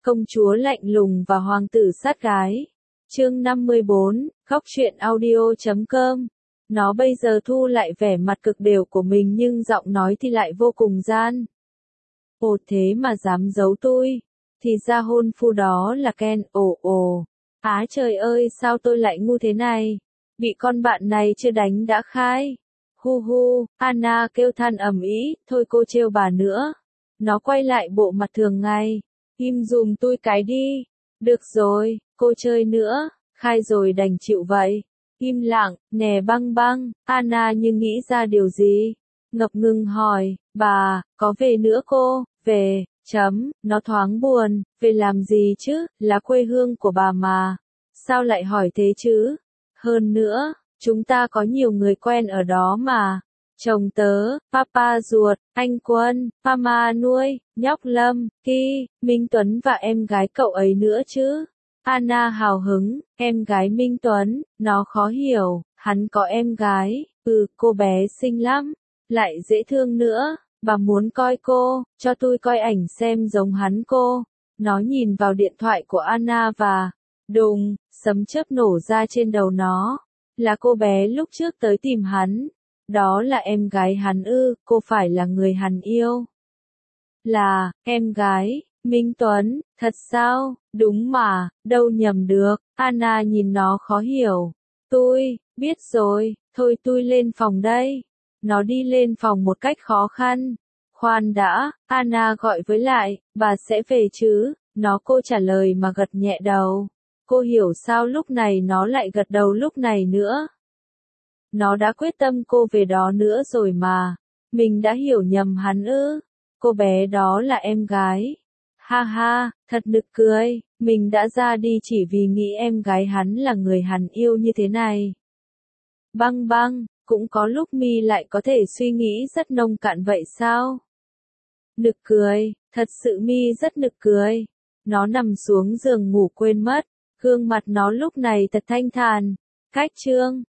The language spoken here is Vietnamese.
Công chúa lạnh lùng và hoàng tử sát gái. Chương 54, khóc chuyện audio.com. Nó bây giờ thu lại vẻ mặt cực đều của mình nhưng giọng nói thì lại vô cùng gian. Ồ thế mà dám giấu tôi. Thì ra hôn phu đó là Ken. Ồ. Á trời ơi sao tôi lại ngu thế này. Bị con bạn này chưa đánh đã khai. Hu, Anna kêu than ầm ĩ, thôi cô trêu bà nữa. Nó quay lại bộ mặt thường ngày. Im dùm tôi cái đi. Được rồi, cô chơi nữa, khai rồi đành chịu vậy. Im lặng, nè băng, Anna như nghĩ ra điều gì. Ngập ngừng hỏi, bà, có về nữa cô? Về, nó thoáng buồn, về làm gì chứ, là quê hương của bà mà. Sao lại hỏi thế chứ? Hơn nữa, chúng ta có nhiều người quen ở đó mà. Chồng tớ, papa ruột, anh Quân, mama nuôi, nhóc Lâm, Ki, Minh Tuấn và em gái cậu ấy nữa chứ. Anna hào hứng, em gái Minh Tuấn, nó khó hiểu, hắn có em gái, cô bé xinh lắm, lại dễ thương nữa, bà muốn coi cô, cho tôi coi ảnh xem giống hắn cô. Nó nhìn vào điện thoại của Anna và, đùng, sấm chớp nổ ra trên đầu nó, là cô bé lúc trước tới tìm hắn. Đó là em gái hắn cô phải là người hắn yêu. Là, em gái, Minh Tuấn, thật sao, đúng mà, đâu nhầm được, Anna nhìn nó khó hiểu. Tôi, biết rồi, thôi tôi lên phòng đây. Nó đi lên phòng một cách khó khăn. Khoan đã, Anna gọi với lại, bà sẽ về chứ, cô trả lời mà gật nhẹ đầu. Cô hiểu sao lúc này nó lại gật đầu lúc này nữa. Nó đã quyết tâm cô về đó nữa rồi mà. Mình đã hiểu nhầm hắn Cô bé đó là em gái. Ha, thật nực cười. Mình đã ra đi chỉ vì nghĩ em gái hắn là người hắn yêu như thế này. Băng, cũng có lúc mi lại có thể suy nghĩ rất nông cạn vậy sao? Nực cười, thật sự mi rất nực cười. Nó nằm xuống giường ngủ quên mất. Gương mặt nó lúc này thật thanh thản. Cách chương